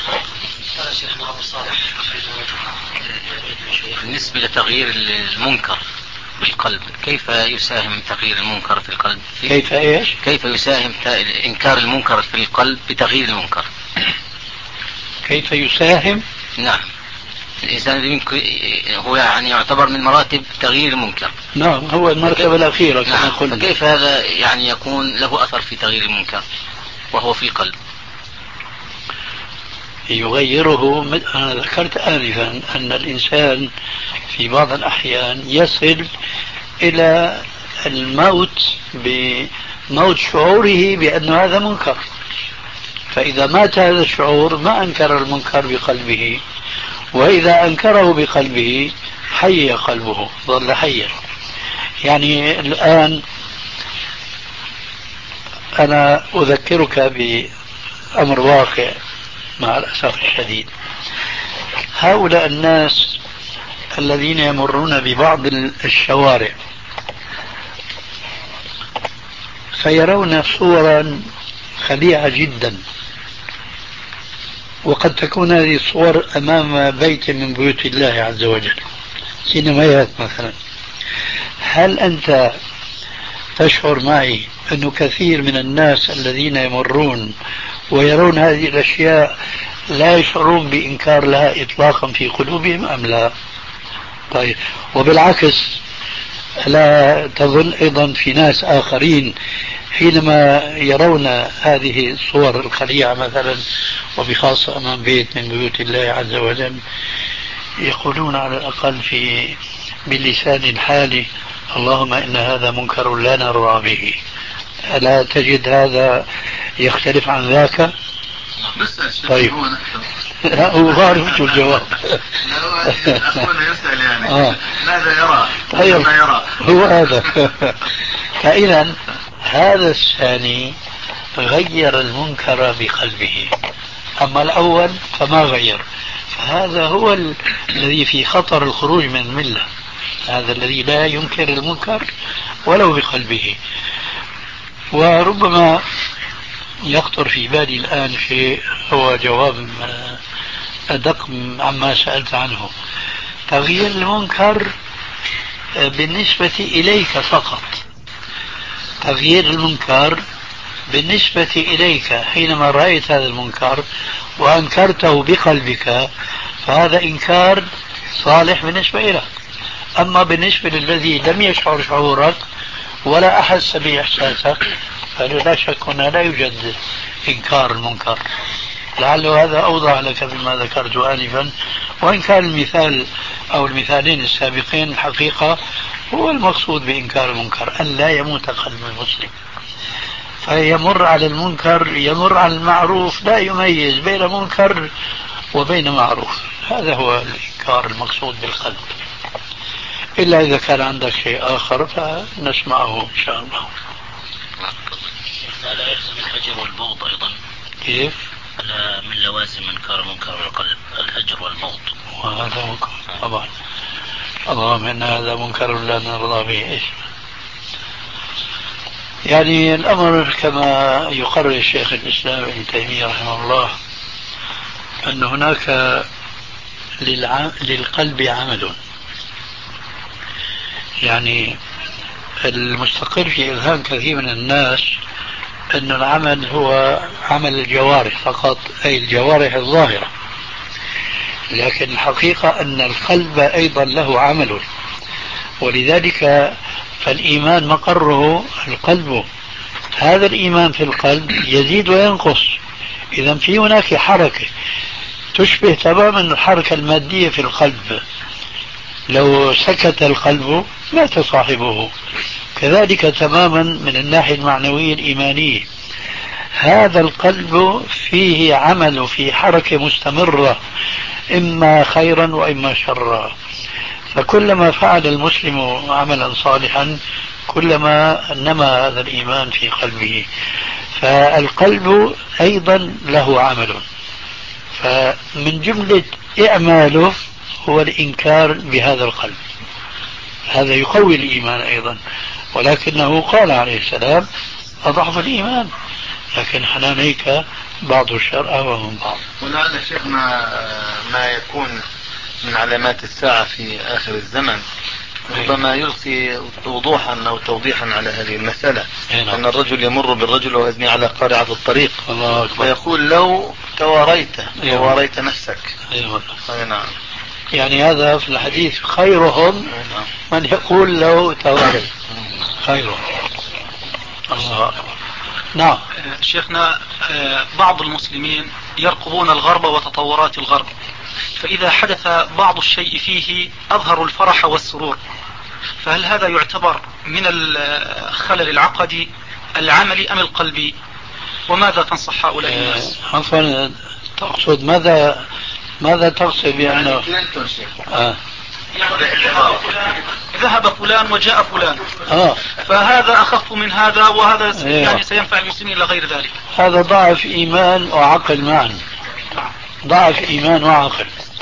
بالنسبة لتغيير المنكر بالقلب، كيف يساهم تغيير المنكر في القلب؟ كيف ايش؟ كيف يساهم انكار المنكر في القلب بتغيير المنكر؟ كيف يساهم؟ نعم، الإنسان هو يعني يعتبر من مراتب تغيير المنكر. نعم، هو المرتبة الأخيرة كما نعم. قلنا. فكيف هذا يعني يكون له أثر في تغيير المنكر وهو في القلب؟ يغيره. أنا ذكرت آنفا أن الإنسان في بعض الأحيان يصل إلى الموت بموت شعوره بأن هذا منكر، فإذا مات هذا الشعور ما أنكر المنكر بقلبه، وإذا أنكره بقلبه حي قلبه، ظل حيا. يعني الآن أنا أذكرك بأمر واقع مع الأسف الشديد. هؤلاء الناس الذين يمرون ببعض الشوارع فيرون صورا خليعة جدا، وقد تكون هذه الصور أمام بيت من بيوت الله عز وجل، سينمايات مثلا. هل أنت تشعر معي أنه كثير من الناس الذين يمرون ويرون هذه الأشياء لا يشعرون بإنكار لها إطلاقا في قلوبهم أم لا؟ طيب، وبالعكس لا تظن أيضا في ناس آخرين حينما يرون هذه الصور الخليعة مثلا، وبخاصة أمام بيت من بيوت الله عز وجل، يقولون على الأقل في باللسان الحالي: اللهم إن هذا منكر لا نرضى به. ألا تجد هذا يختلف عن ذاك؟ طيب، لا هو عارف الجواب. لا هو أخونا يسأل يعني آه. ماذا يرى؟ طيب، ما يرى هو هذا. فإذا هذا الثاني غير المنكر بقلبه، أما الأول فما غير. فهذا هو ال... الذي في خطر الخروج من الملة، هذا الذي لا ينكر المنكر ولو بقلبه. وربما يخطر في بالي الآن شيء هو جواب أدق عما سألت عنه. تغيير المنكر بالنسبة إليك فقط، تغيير المنكر بالنسبة إليك حينما رأيت هذا المنكر وأنكرته بقلبك، فهذا إنكار صالح بالنسبة إليك. أما بالنسبة للذي لم يشعر شعورك ولا أحس بإحساسك، فلا شك هنا لا يوجد إنكار المنكر. لعل هذا أوضح لك بما ذكرت آنفا، وإن كان المثال أو المثالين السابقين الحقيقة هو المقصود بإنكار المنكر، أن لا يموت قلب المسلم، فيمر على المنكر يمر على المعروف، لا يميز بين منكر وبين معروف. هذا هو الإنكار المقصود بالقلب، إلا إذا كان عندك شيء آخر فنسمعه إن شاء الله. لا يلزم الهجر والبغض أيضا؟ كيف؟ لا، من لوازم إنكار المنكر والقلب الهجر والبغض. وهذا منكر طبعا. اللهم إن هذا منكر لا نرضى به. إيش يعني الأمر كما يقرر الشيخ الإسلام ابن تيمية رحمه الله، أن هناك للع... للقلب عمل، يعني المستقر في إذهان كثير من الناس أن العمل هو عمل الجوارح فقط، أي الجوارح الظاهرة، لكن الحقيقة أن القلب أيضا له عمل، ولذلك فالإيمان مقره القلب. هذا الإيمان في القلب يزيد وينقص، إذا في هناك حركة تشبه تماما الحركة المادية في القلب، لو سكت القلب لا تصاحبه. كذلك تماما من الناحية المعنوية الإيمانية، هذا القلب فيه عمل، في حركة مستمرة، إما خيرا وإما شرا. فكلما فعل المسلم عملا صالحا كلما نما هذا الإيمان في قلبه. فالقلب أيضا له عمل، فمن جملة إعماله هو الإنكار بهذا القلب، هذا يقوي الإيمان أيضا. ولكنه قال عليه السلام: أضعف الإيمان، لكن حنانيك بعض الشر أهوى من بعض. ولعل شيخنا ما يكون من علامات الساعة في آخر الزمن ربما يلقي وضوحا أو توضيحا على هذه المسألة، أن الرجل يمر بالرجل ويزني على قارعة الطريق ويقول: لو تواريت تواريت نفسك. أي نعم. يعني هذا في الحديث: خيرهم من يقول لو تواريت، خيرهم. الله. نعم. شيخنا، بعض المسلمين يرقبون الغرب وتطورات الغرب، فإذا حدث بعض الشيء فيه أظهروا الفرح والسرور، فهل هذا يعتبر من الخلل العقدي العملي أم القلبي؟ وماذا تنصح هؤلاء الناس؟ عفوا، تقصد ماذا ماذا تقصد بأنه كلينتون شيخ آه. ذهب فلان وجاء فلان آه. فهذا أخف من هذا وهذا يعني سينفع المسلمين إلى غير ذلك. هذا ضعف إيمان وعقل معا، ضعف إيمان وعقل.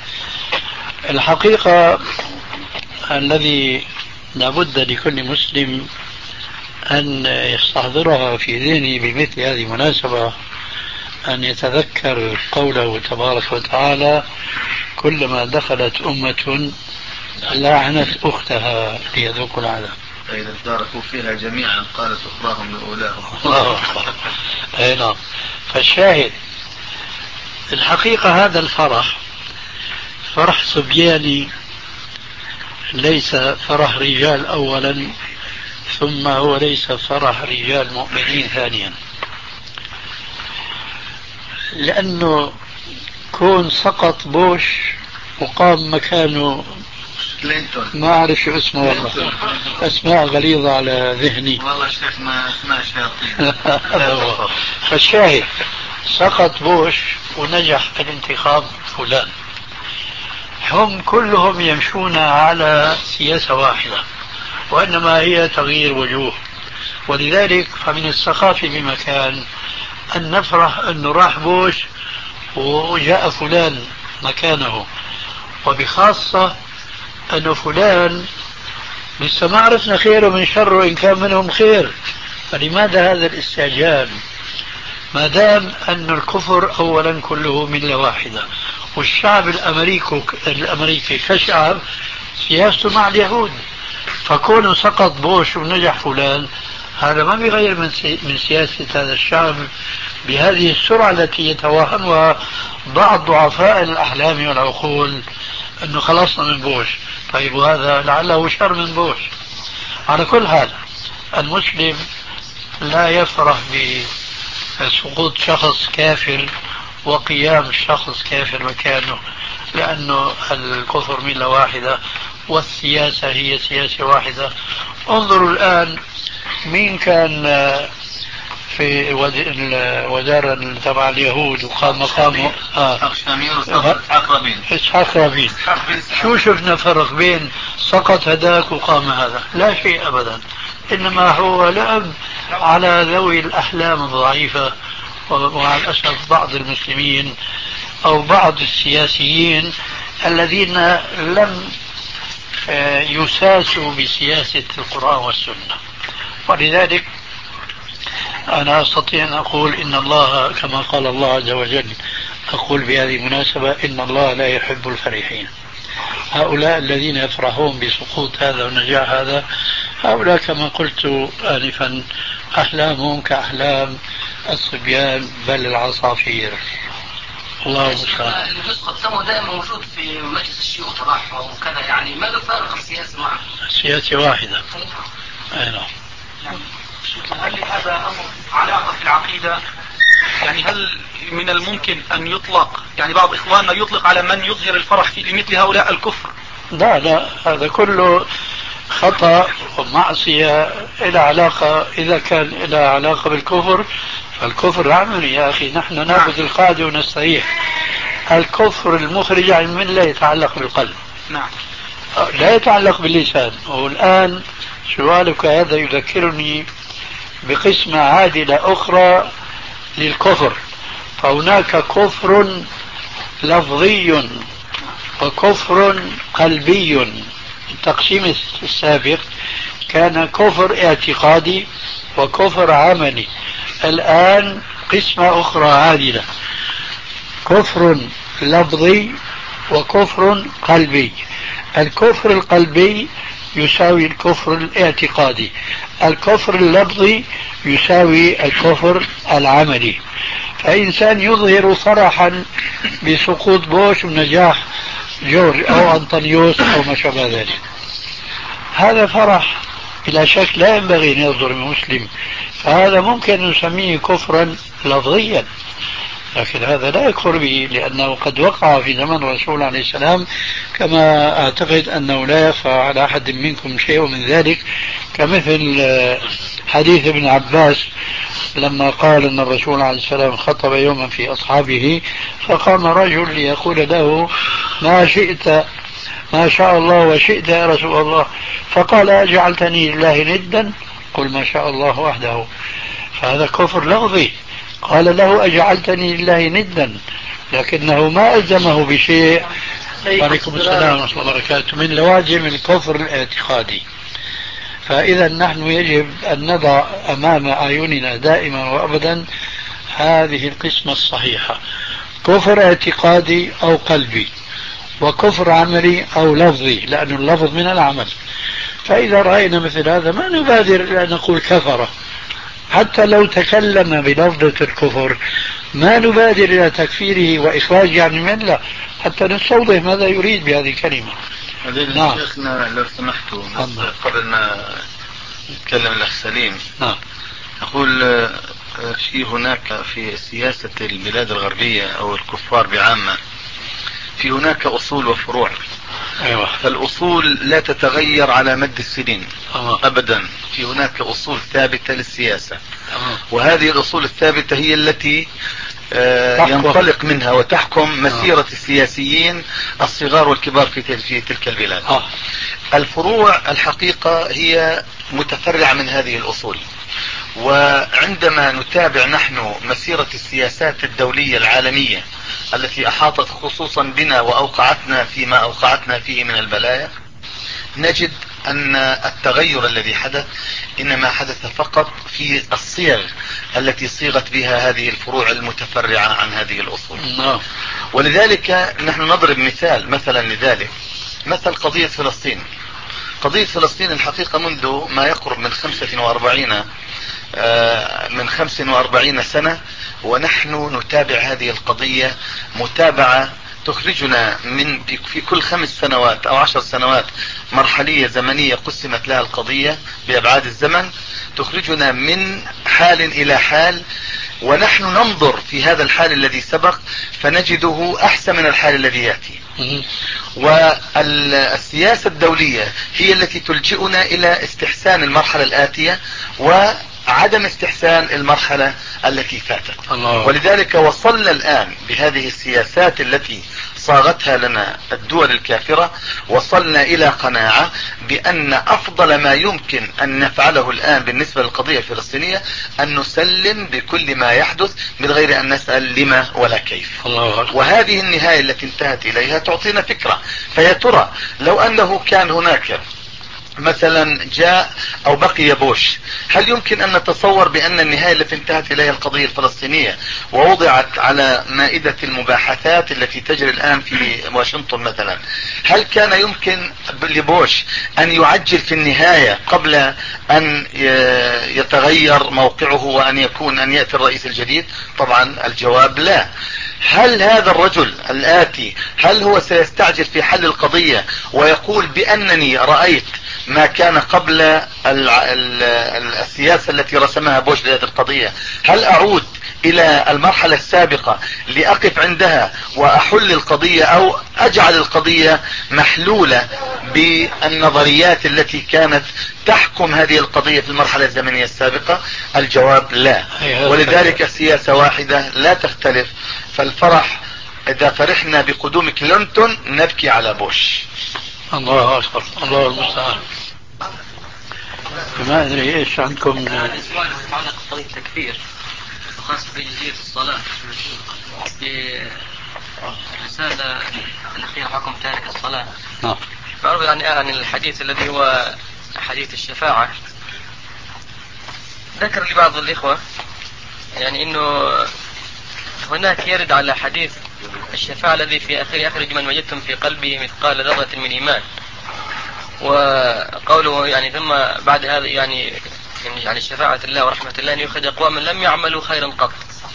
الحقيقة الذي لابد لكل مسلم أن يستحضرها في ذهنه بمثل هذه المناسبة أن يتذكر قوله تبارك وتعالى: كلما دخلت أمة لعنت أختها ليذوقوا العذاب. فإذا اشتركوا فيها جميعا قالت أخراهم لأولاهم. أي نعم. فالشاهد الحقيقة هذا الفرح فرح صبياني، ليس فرح رجال أولا، ثم هو ليس فرح رجال مؤمنين ثانيا، لأنه كون سقط بوش وقام مكانه كلينتون، ما أعرف شو اسمه والله، أسماء غليظة على ذهني والله شيخنا أسماء شياطين. فالشاهد سقط بوش ونجح الانتخاب فلان، هم كلهم يمشون على سياسة واحدة، وإنما هي تغيير وجوه. ولذلك فمن السخافة بمكان أن نفرح أنه راح بوش وجاء فلان مكانه، وبخاصة أنه فلان لسه ما عرفنا خيره من شره إن كان منهم خير، فلماذا هذا الاستعجال ما دام أن الكفر أولا كله ملة واحدة، والشعب الأمريكي الأمريكي كشعب سياسته مع اليهود، فكونه سقط بوش ونجح فلان هذا ما بيغير من, سي من سياسة هذا الشعب بهذه السرعة التي يتوهمها بعض ضعفاء الأحلام والعقول أنه خلصنا من بوش. طيب وهذا لعله شر من بوش. على كل حال المسلم لا يفرح بسقوط شخص كافر وقيام شخص كافر مكانه، لأنه الكفر ملة واحدة والسياسة هي سياسة واحدة. انظروا الآن مين كان في الوزارة تبع اليهود وقام مقامه إسحاق رابين. شو شفنا فرق بين سقط هداك وقام هذا؟ لا شيء أبدا، إنما هو لعب على ذوي الأحلام الضعيفة، ومع الأسف بعض المسلمين أو بعض السياسيين الذين لم يساسوا بسياسة القرآن والسنة. ولذلك أنا أستطيع أن أقول إن الله كما قال الله عز وجل، أقول بهذه المناسبة إن الله لا يحب الفرحين. هؤلاء الذين يفرحون بسقوط هذا ونجاح هذا، هؤلاء كما قلت آنفا أحلامهم كأحلام الصبيان بل العصافير. الله المستعان. المسقط سمو دائما موجود في مجلس الشيوخ تبعهم وكذا، يعني ما له فارق السياسة معه، سياسة واحدة. أي نعم. هل لهذا أمر علاقة في العقيدة؟ يعني هل من الممكن أن يطلق، يعني بعض إخواننا يطلق على من يظهر الفرح في مثل هؤلاء الكفر؟ لا لا، هذا كله خطأ ومعصية إلى علاقة، إذا كان إلى علاقة بالكفر فالكفر عملي يا أخي. نحن نأخذ القاعدة ونستريح. الكفر المخرج عن الملة يتعلق بالقلب، نعم، لا يتعلق باللسان. والآن سؤالك هذا يذكرني بقسمة عادلة أخرى للكفر. فهناك كفر لفظي وكفر قلبي. التقسيم السابق كان كفر اعتقادي وكفر عملي. الآن قسمة أخرى عادلة، كفر لفظي وكفر قلبي. الكفر القلبي يساوي الكفر الاعتقادي، الكفر اللفظي يساوي الكفر العملي. فإنسان يظهر فرحا بسقوط بوش ونجاح جورج أو أنطونيوس أو ما شابه ذلك، هذا فرح بلا شك لا ينبغي أن يصدر من مسلم، فهذا ممكن أن نسميه كفرا لفظيا، لكن هذا لا يكفر به، لأنه قد وقع في زمن الرسول عليه السلام، كما أعتقد أنه لا يخفى على أحد منكم شيء من ذلك، كمثل حديث ابن عباس لما قال أن الرسول عليه السلام خطب يوما في أصحابه، فقام رجل ليقول له: ما شئت ما شاء الله وشئت يا رسول الله، فقال أجعلتني لله ندا؟ قل ما شاء الله وحده. فهذا كفر لفظي. قال له أجعلتني لله ندا، لكنه ما ألزمه بشيء. وعليكم السلام ورحمة الله وبركاته. من لوازم الكفر الاعتقادي. فإذا نحن يجب أن نضع أمام أعيننا دائما وأبدا هذه القسمة الصحيحة: كفر اعتقادي أو قلبي، وكفر عملي أو لفظي، لأن اللفظ من العمل. فإذا رأينا مثل هذا ما نبادر إلى أن نقول كفر، حتى لو تكلم بلفظة الكفر ما نبادر إلى تكفيره وإخراجه عن الملة حتى نستوضح ماذا يريد بهذه الكلمة. نعم. شيخنا لو سمحتوا قبل ما نتكلم الأخ سليم، نعم، أقول في هناك في سياسة البلاد الغربية أو الكفار بعامة في هناك أصول وفروع. أيوة. فالأصول لا تتغير على مد السنين أوه. أبدا. في هناك أصول ثابتة للسياسة، أوه. وهذه الأصول الثابتة هي التي آه ينطلق منها وتحكم مسيرة السياسيين الصغار والكبار في في تلك البلاد. أوه. الفروع الحقيقة هي متفرعة من هذه الأصول. وعندما نتابع نحن مسيرة السياسات الدولية العالمية التي أحاطت خصوصا بنا وأوقعتنا فيما أوقعتنا فيه من البلايا، نجد أن التغير الذي حدث إنما حدث فقط في الصيغ التي صيغت بها هذه الفروع المتفرعة عن هذه الأصول. ولذلك نحن نضرب مثال مثلا لذلك مثل قضية فلسطين. قضية فلسطين الحقيقة منذ ما يقرب من خمسة وأربعين من خمس وأربعين سنة ونحن نتابع هذه القضية متابعة تخرجنا من في كل خمس سنوات أو عشر سنوات مرحلية زمنية قسمت لها القضية بأبعاد الزمن، تخرجنا من حال إلى حال، ونحن ننظر في هذا الحال الذي سبق فنجده أحسن من الحال الذي يأتي. والسياسة الدولية هي التي تلجئنا إلى استحسان المرحلة الآتية وعدم استحسان المرحلة التي فاتت. الله. ولذلك وصلنا الآن بهذه السياسات التي صاغتها لنا الدول الكافرة، وصلنا إلى قناعة بأن أفضل ما يمكن أن نفعله الآن بالنسبة للقضية الفلسطينية أن نسلم بكل ما يحدث من غير أن نسأل لما ولا كيف. الله. وهذه النهاية التي انتهت إليها تعطينا فكرة. فيا ترى لو أنه كان هناك مثلا جاء أو بقي بوش، هل يمكن أن نتصور بأن النهاية التي انتهت إليها القضية الفلسطينية ووضعت على مائدة المباحثات التي تجري الآن في واشنطن مثلا، هل كان يمكن لبوش أن يعجل في النهاية قبل أن يتغير موقعه وأن يكون أن يأتي الرئيس الجديد؟ طبعا الجواب لا. هل هذا الرجل الآتي هل هو سيستعجل في حل القضية ويقول بأنني رأيت ما كان قبل ال ال السياسة التي رسمها بوش لهذه القضية، هل أعود إلى المرحلة السابقة لأقف عندها وأحل القضية أو أجعل القضية محلولة بالنظريات التي كانت تحكم هذه القضية في المرحلة الزمنية السابقة؟ الجواب لا. ولذلك السياسة واحدة لا تختلف. فالفرح إذا فرحنا بقدوم كلينتون نبكي على بوش. الله أكبر، الله المستعان. ما أدري إيش عندكم السؤال يتعلق بقضية التكفير وخاصة في جزئية الصلاة. في الرسالة الأخيرة حكم تارك الصلاة معروف يعني عن الحديث الذي هو حديث الشفاعة. ذكر لي بعض الإخوة يعني إنه هناك يرد على حديث الشفاعة الذي في آخر أخرج من وجدتم في قلبه مثقال ذرة من إيمان، وقوله يعني ثم بعد هذا يعني يعني شفاعة الله ورحمة الله أن يخرج أقواما لم يعملوا خيرا قط.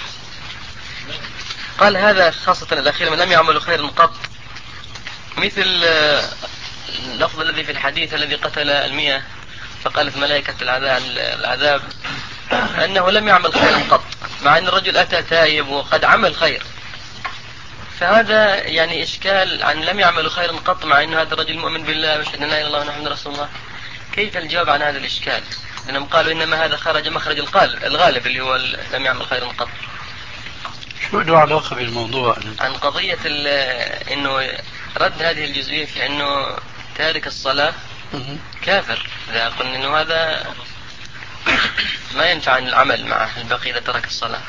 قال هذا خاصة الأخير من لم يعملوا خيرا قط، مثل اللفظ الذي في الحديث الذي قتل المئة فقالت ملائكة العذاب أنه لم يعمل خيرا قط، مع أن الرجل أتى تائب وقد عمل خير. فهذا يعني إشكال عن لم يعمل خيرا قط مع أن هذا الرجل مؤمن بالله ويشهد أن لا إله إلا الله ونحن رسول الله. كيف الجواب عن هذا الإشكال؟ لأنهم قالوا إنما هذا خرج مخرج القال الغالب اللي هو لم يعمل خيرا قط. شو له علاقة بالموضوع؟ عن قضية إنه رد هذه الجزئية في أنه تارك الصلاة كافر، إذا قلنا أنه هذا ما ينفع عن العمل مع البقية إذا ترك الصلاة.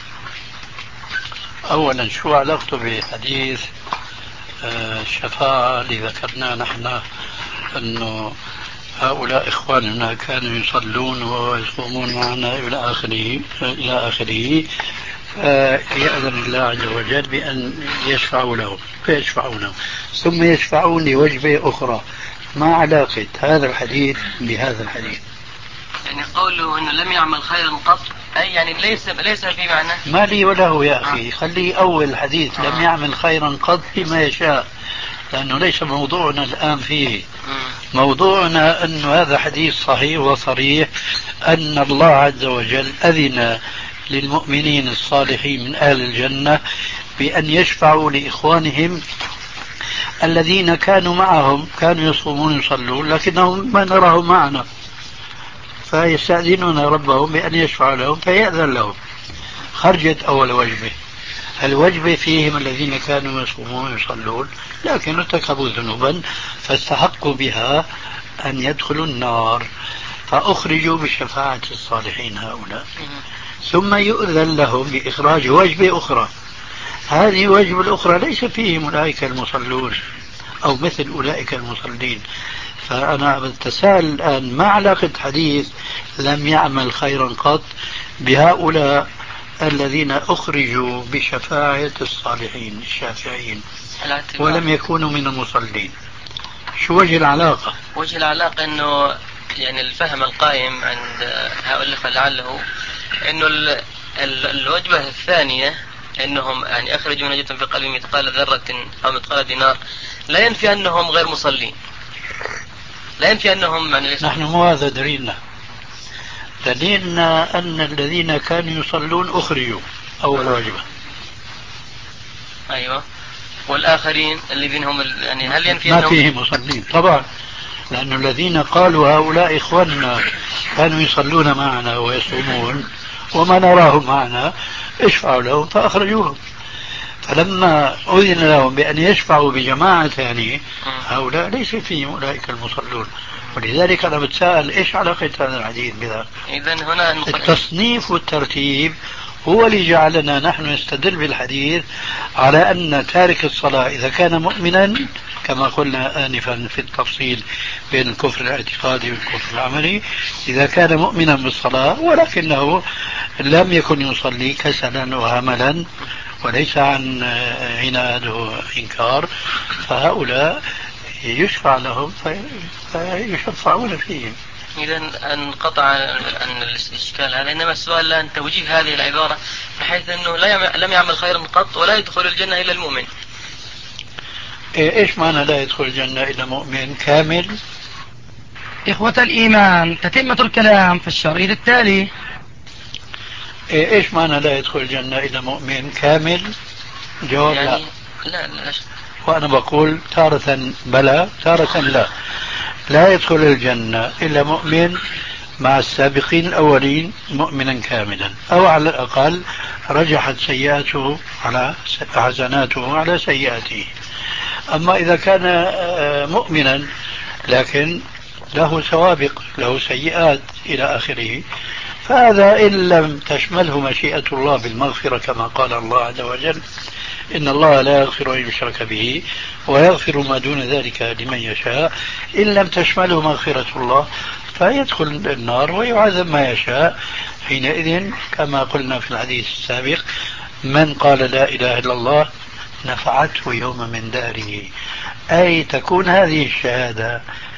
أولا شو علاقته بحديث الشفاعة اللي ذكرناه نحن أنه هؤلاء إخواننا كانوا يصلون ويصومون معنا إلى آخره إلى آخره فيأذن الله عز وجل بأن يشفعوا لهم فيشفعوا لهم ثم يشفعون لوجبة أخرى. ما علاقة هذا الحديث بهذا الحديث؟ يعني قوله أنه لم يعمل خيرا قط أي يعني ليس ليس في معنى ما لي وله يا أخي. خليه أول حديث آه. لم يعمل خيرا قط بما يشاء، لأنه ليس موضوعنا الآن فيه. موضوعنا أن هذا حديث صحيح وصريح أن الله عز وجل أذن للمؤمنين الصالحين من أهل الجنة بأن يشفعوا لإخوانهم الذين كانوا معهم، كانوا يصومون يصلون لكنهم ما نراهم معنا، فيستأذنون ربهم بأن يشفع لهم فيأذن لهم. خرجت أول وجبة. الوجبة فيهم الذين كانوا يصومون يصلون لكن ارتكبوا ذنوبا فاستحقوا بها أن يدخلوا النار فأخرجوا بشفاعة الصالحين هؤلاء، ثم يؤذن لهم بإخراج وجبة أخرى. هذه الوجبة الأخرى ليس فيهم أولئك المصلون أو مثل أولئك المصلين. فأنا بتساءل الآن ما علاقة حديث لم يعمل خيرا قط بهؤلاء الذين أخرجوا بشفاعة الصالحين الشافعين ولم يكونوا من المصلين؟ شو وجه العلاقة؟ وجه العلاقة أنه يعني الفهم القائم عند هؤلاء فلعله أنه ال ال الوجبة الثانية أنهم يعني أخرجوا نجة في قلب مثقال ذرة أو مثقال دينار لا ينفي أنهم غير مصلين، لا ينفي أنهم يعني نحن مو هذا دليلنا. دليلنا أن الذين كانوا يصلون أخرجوا أول وجبة. أيوة. والآخرين الذين هم يعني هل ينفي ما أنهم فيهم مصلين؟ طبعا، لأن الذين قالوا هؤلاء إخواننا كانوا يصلون معنا ويصومون وما نراهم معنا اشفعوا لهم فأخرجوهم. فلما أذن لهم بأن يشفعوا بجماعة ثانية هؤلاء ليس فيهم أولئك المصلون. ولذلك أنا بتساءل إيش علاقة هذا الحديث بذلك؟ إذن هنا التصنيف والترتيب هو اللي جعلنا نحن نستدل بالحديث على أن تارك الصلاة إذا كان مؤمنا كما قلنا آنفا في التفصيل بين الكفر الاعتقادي والكفر العملي، إذا كان مؤمنا بالصلاة ولكنه لم يكن يصلي كسلا وهملا وليس عن عناد وإنكار فهؤلاء يشفع لهم فيشفعون فيهم. إذا انقطع عن الإشكال هذا، إنما السؤال الآن توجيه هذه العبارة بحيث أنه لا يعمل لم يعمل خيرا قط ولا يدخل الجنة إلا المؤمن. إيش معنى لا يدخل الجنة إلا مؤمن كامل؟ إخوة الإيمان تتمة الكلام في الشريط التالي. إيش معنى لا يدخل الجنة إلا مؤمن كامل؟ جواب يعني لا. لا لا. وأنا بقول تارة بلى تارة لا. لا يدخل الجنة إلا مؤمن مع السابقين الأولين مؤمنا كاملا، أو على الأقل رجحت سيئاته على حسناته على سيئاته. أما إذا كان مؤمنا لكن له سوابق له سيئات إلى آخره فهذا إن لم تشمله مشيئة الله بالمغفرة كما قال الله عز وجل إن الله لا يغفر أن يشرك به ويغفر ما دون ذلك لمن يشاء، إن لم تشمله مغفرة الله فيدخل النار ويعذب ما يشاء. حينئذ كما قلنا في الحديث السابق من قال لا إله إلا الله نفعته يوم من داره، أي تكون هذه الشهادة